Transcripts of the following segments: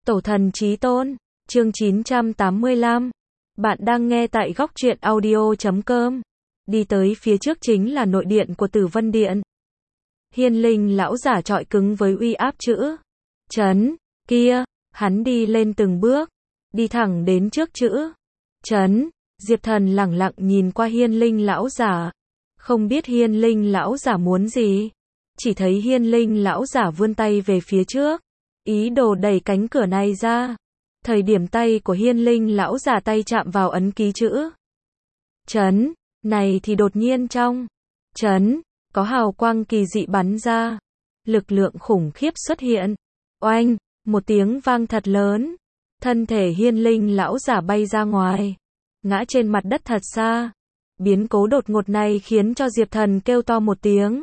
Tổ thần chí tôn, chương 985. Bạn đang nghe tại góc truyện audio.com. Đi tới phía trước chính là nội điện của Tử Vân Điện. Hiên Linh lão giả trọi cứng với uy áp chữ Trấn kia, hắn đi lên từng bước, đi thẳng đến trước chữ Trấn. Diệp Thần lẳng lặng nhìn qua Hiên Linh lão giả, không biết Hiên Linh lão giả muốn gì, chỉ thấy Hiên Linh lão giả vươn tay về phía trước, ý đồ đẩy cánh cửa này ra. Thời điểm tay của Hiên Linh lão giả tay chạm vào ấn ký chữ Trấn này thì đột nhiên trong Trấn có hào quang kỳ dị bắn ra, lực lượng khủng khiếp xuất hiện. Oanh, một tiếng vang thật lớn, thân thể Hiên Linh lão giả bay ra ngoài, ngã trên mặt đất thật xa. Biến cố đột ngột này khiến cho Diệp Thần kêu to một tiếng,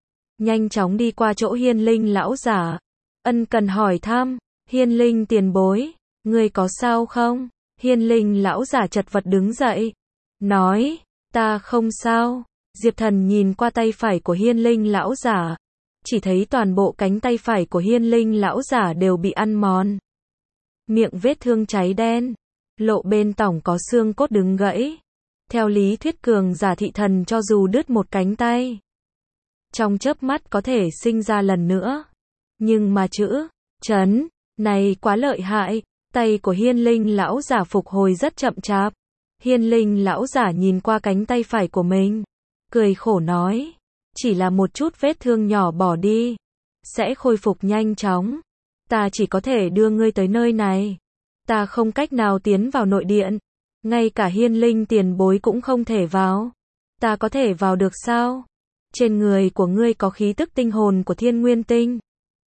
nhanh chóng đi qua chỗ Hiên Linh lão giả, ân cần hỏi thăm, Hiên Linh tiền bối, ngươi có sao không? Hiên Linh lão giả chật vật đứng dậy, nói, ta không sao. Diệp Thần nhìn qua tay phải của Hiên Linh lão giả, chỉ thấy toàn bộ cánh tay phải của Hiên Linh lão giả đều bị ăn mòn, miệng vết thương cháy đen, lộ bên tỏng có xương cốt đứng gãy. Theo lý thuyết cường giả thị thần cho dù đứt một cánh tay, trong chớp mắt có thể sinh ra lần nữa. Nhưng mà chữ Trấn này quá lợi hại, tay của Hiên Linh lão giả phục hồi rất chậm chạp. Hiên Linh lão giả nhìn qua cánh tay phải của mình, cười khổ nói, chỉ là một chút vết thương nhỏ bỏ đi, sẽ khôi phục nhanh chóng. Ta chỉ có thể đưa ngươi tới nơi này, ta không cách nào tiến vào nội điện, ngay cả Hiên Linh tiền bối cũng không thể vào. Ta có thể vào được sao? Trên người của ngươi có khí tức tinh hồn của Thiên Nguyên Tinh,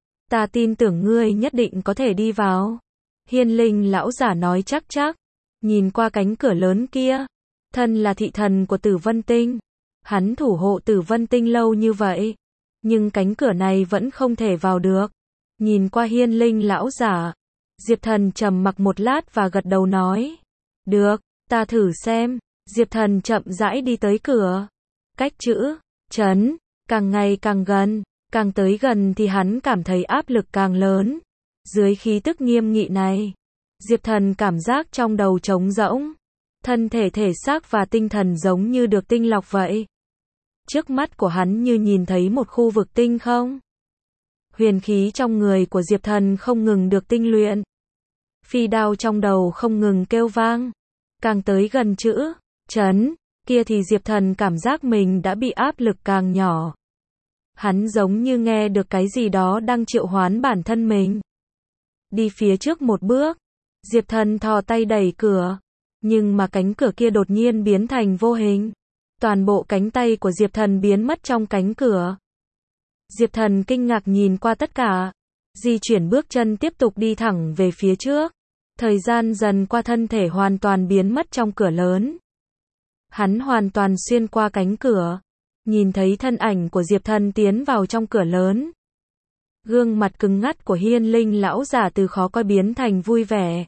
ta tin tưởng ngươi nhất định có thể đi vào. Hiên Linh lão giả nói chắc, nhìn qua cánh cửa lớn kia, thân là thị thần của Tử Vân Tinh, hắn thủ hộ Tử Vân Tinh lâu như vậy, nhưng cánh cửa này vẫn không thể vào được. Nhìn qua Hiên Linh lão giả, Diệp Thần trầm mặc một lát và gật đầu nói, được, ta thử xem. Diệp Thần chậm rãi đi tới cửa, cách chữ Trấn càng ngày càng gần, càng tới gần thì hắn cảm thấy áp lực càng lớn. Dưới khí tức nghiêm nghị này, Diệp Thần cảm giác trong đầu trống rỗng, thân thể thể xác và tinh thần giống như được tinh lọc vậy. Trước mắt của hắn như nhìn thấy một khu vực tinh không. Huyền khí trong người của Diệp Thần không ngừng được tinh luyện. Phi đao trong đầu không ngừng kêu vang. Càng tới gần chữ Trấn kia thì Diệp Thần cảm giác mình đã bị áp lực càng nhỏ. Hắn giống như nghe được cái gì đó đang triệu hoán bản thân mình. Đi phía trước một bước, Diệp Thần thò tay đẩy cửa, nhưng mà cánh cửa kia đột nhiên biến thành vô hình. Toàn bộ cánh tay của Diệp Thần biến mất trong cánh cửa. Diệp Thần kinh ngạc nhìn qua tất cả, di chuyển bước chân tiếp tục đi thẳng về phía trước. Thời gian dần qua thân thể hoàn toàn biến mất trong cửa lớn. Hắn hoàn toàn xuyên qua cánh cửa, nhìn thấy thân ảnh của Diệp Thần tiến vào trong cửa lớn. Gương mặt cứng ngắt của Hiên Linh lão giả từ khó coi biến thành vui vẻ.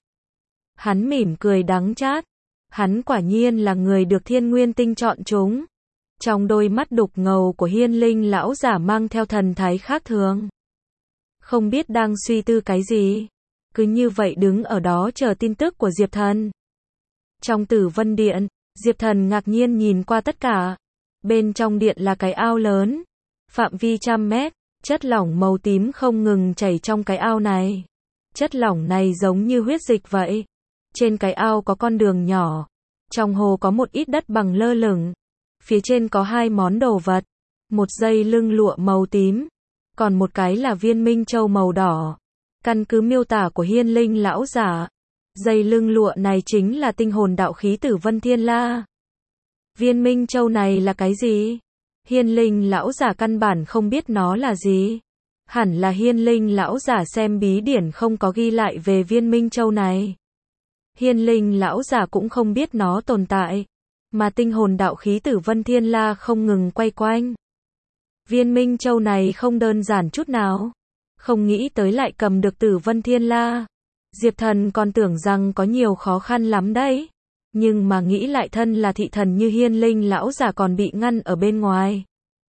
Hắn mỉm cười đắng chát. Hắn quả nhiên là người được Thiên Nguyên Tinh chọn chúng. Trong đôi mắt đục ngầu của Hiên Linh lão giả mang theo thần thái khác thường. Không biết đang suy tư cái gì, cứ như vậy đứng ở đó chờ tin tức của Diệp Thần. Trong Tử Vân Điện, Diệp Thần ngạc nhiên nhìn qua tất cả. Bên trong điện là cái ao lớn, phạm vi 100 mét, chất lỏng màu tím không ngừng chảy trong cái ao này. Chất lỏng này giống như huyết dịch vậy. Trên cái ao có con đường nhỏ, trong hồ có một ít đất bằng lơ lửng. Phía trên có hai món đồ vật, một dây lưng lụa màu tím, còn một cái là viên minh châu màu đỏ. Căn cứ miêu tả của Hiên Linh lão giả, dây lưng lụa này chính là tinh hồn đạo khí Tử Vân Thiên La. Viên minh châu này là cái gì? Hiên Linh lão giả căn bản không biết nó là gì. Hẳn là Hiên Linh lão giả xem bí điển không có ghi lại về viên minh châu này. Hiên Linh lão giả cũng không biết nó tồn tại, mà tinh hồn đạo khí Tử Vân Thiên La không ngừng quay quanh. Viên minh châu này không đơn giản chút nào. Không nghĩ tới lại cầm được Tử Vân Thiên La. Diệp Thần còn tưởng rằng có nhiều khó khăn lắm đấy. Nhưng mà nghĩ lại thân là thị thần như Hiên Linh lão giả còn bị ngăn ở bên ngoài.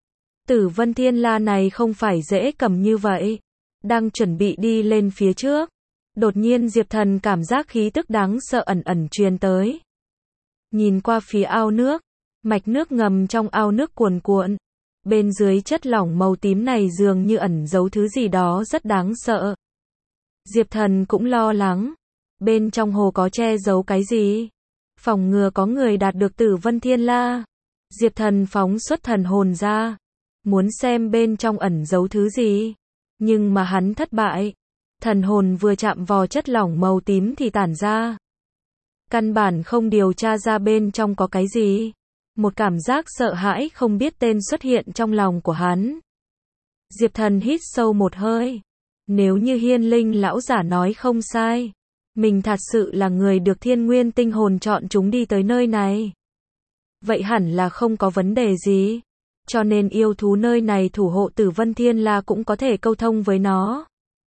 Tử Vân Thiên La này không phải dễ cầm như vậy. Đang chuẩn bị đi lên phía trước, Đột nhiên Diệp Thần cảm giác khí tức đáng sợ ẩn ẩn truyền tới. Nhìn qua phía ao nước, mạch nước ngầm trong ao nước cuồn cuộn. Bên dưới chất lỏng màu tím này dường như ẩn giấu thứ gì đó rất đáng sợ. Diệp Thần cũng lo lắng. Bên trong hồ có che giấu cái gì? Phòng ngừa có người đạt được Tử Vân Thiên La. Diệp Thần phóng xuất thần hồn ra. Muốn xem bên trong ẩn giấu thứ gì. Nhưng mà hắn thất bại. Thần hồn vừa chạm vào chất lỏng màu tím thì tản ra. Căn bản không điều tra ra bên trong có cái gì. Một cảm giác sợ hãi không biết tên xuất hiện trong lòng của hắn. Diệp Thần hít sâu một hơi. Nếu như Hiên Linh lão giả nói không sai, mình thật sự là người được Thiên Nguyên tinh hồn chọn chúng đi tới nơi này. Vậy hẳn là không có vấn đề gì. Cho nên yêu thú nơi này thủ hộ Tử Vân Thiên La cũng có thể câu thông với nó.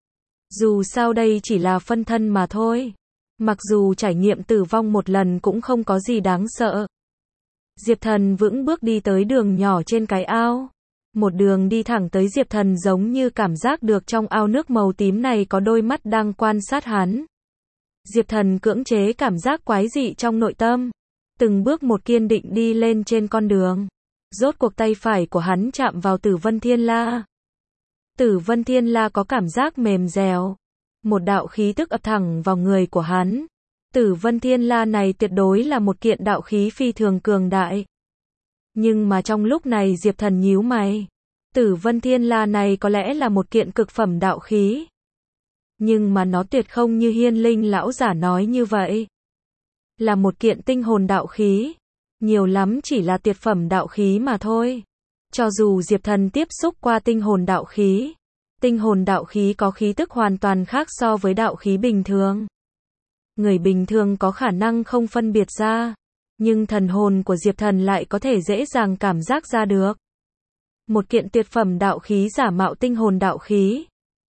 Dù sao đây chỉ là phân thân mà thôi. Mặc dù trải nghiệm tử vong một lần cũng không có gì đáng sợ. Diệp Thần vững bước đi tới đường nhỏ trên cái ao. Một đường đi thẳng tới Diệp Thần giống như cảm giác được trong ao nước màu tím này có đôi mắt đang quan sát hắn. Diệp Thần cưỡng chế cảm giác quái dị trong nội tâm. Từng bước một kiên định đi lên trên con đường. Rốt cuộc tay phải của hắn chạm vào Tử Vân Thiên La. Tử Vân Thiên La có cảm giác mềm dẻo. Một đạo khí tức ập thẳng vào người của hắn. Tử Vân Thiên La này tuyệt đối là một kiện đạo khí phi thường cường đại. Nhưng mà trong lúc này Diệp Thần nhíu mày. Tử Vân Thiên La này có lẽ là một kiện cực phẩm đạo khí. Nhưng mà nó tuyệt không như Hiên Linh lão giả nói như vậy. Là một kiện tinh hồn đạo khí. Nhiều lắm chỉ là tuyệt phẩm đạo khí mà thôi. Cho dù Diệp Thần tiếp xúc qua tinh hồn đạo khí. Tinh hồn đạo khí có khí tức hoàn toàn khác so với đạo khí bình thường. Người bình thường có khả năng không phân biệt ra. Nhưng thần hồn của Diệp Thần lại có thể dễ dàng cảm giác ra được. Một kiện tuyệt phẩm đạo khí giả mạo tinh hồn đạo khí.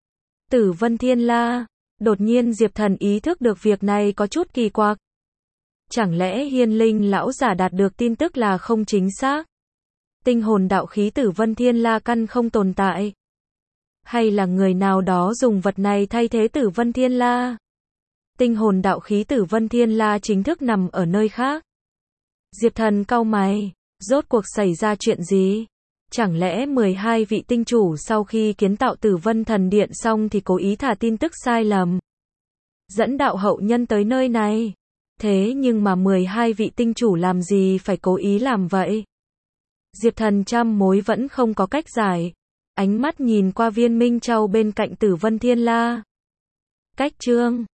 Tử Vân Thiên La. Đột nhiên Diệp Thần ý thức được việc này có chút kỳ quặc. Chẳng lẽ Hiên Linh lão giả đạt được tin tức là không chính xác? Tinh hồn đạo khí Tử Vân Thiên La căn không tồn tại. Hay là người nào đó dùng vật này thay thế Tử Vân Thiên La? Tinh hồn đạo khí Tử Vân Thiên La chính thức nằm ở nơi khác. Diệp Thần cau mày, rốt cuộc xảy ra chuyện gì? Chẳng lẽ 12 vị tinh chủ sau khi kiến tạo Tử Vân Thần Điện xong thì cố ý thả tin tức sai lầm, dẫn đạo hậu nhân tới nơi này? Thế nhưng mà 12 vị tinh chủ làm gì phải cố ý làm vậy? Diệp Thần trăm mối vẫn không có cách giải. Ánh mắt nhìn qua viên minh châu bên cạnh Tử Vân Thiên La. Cách chương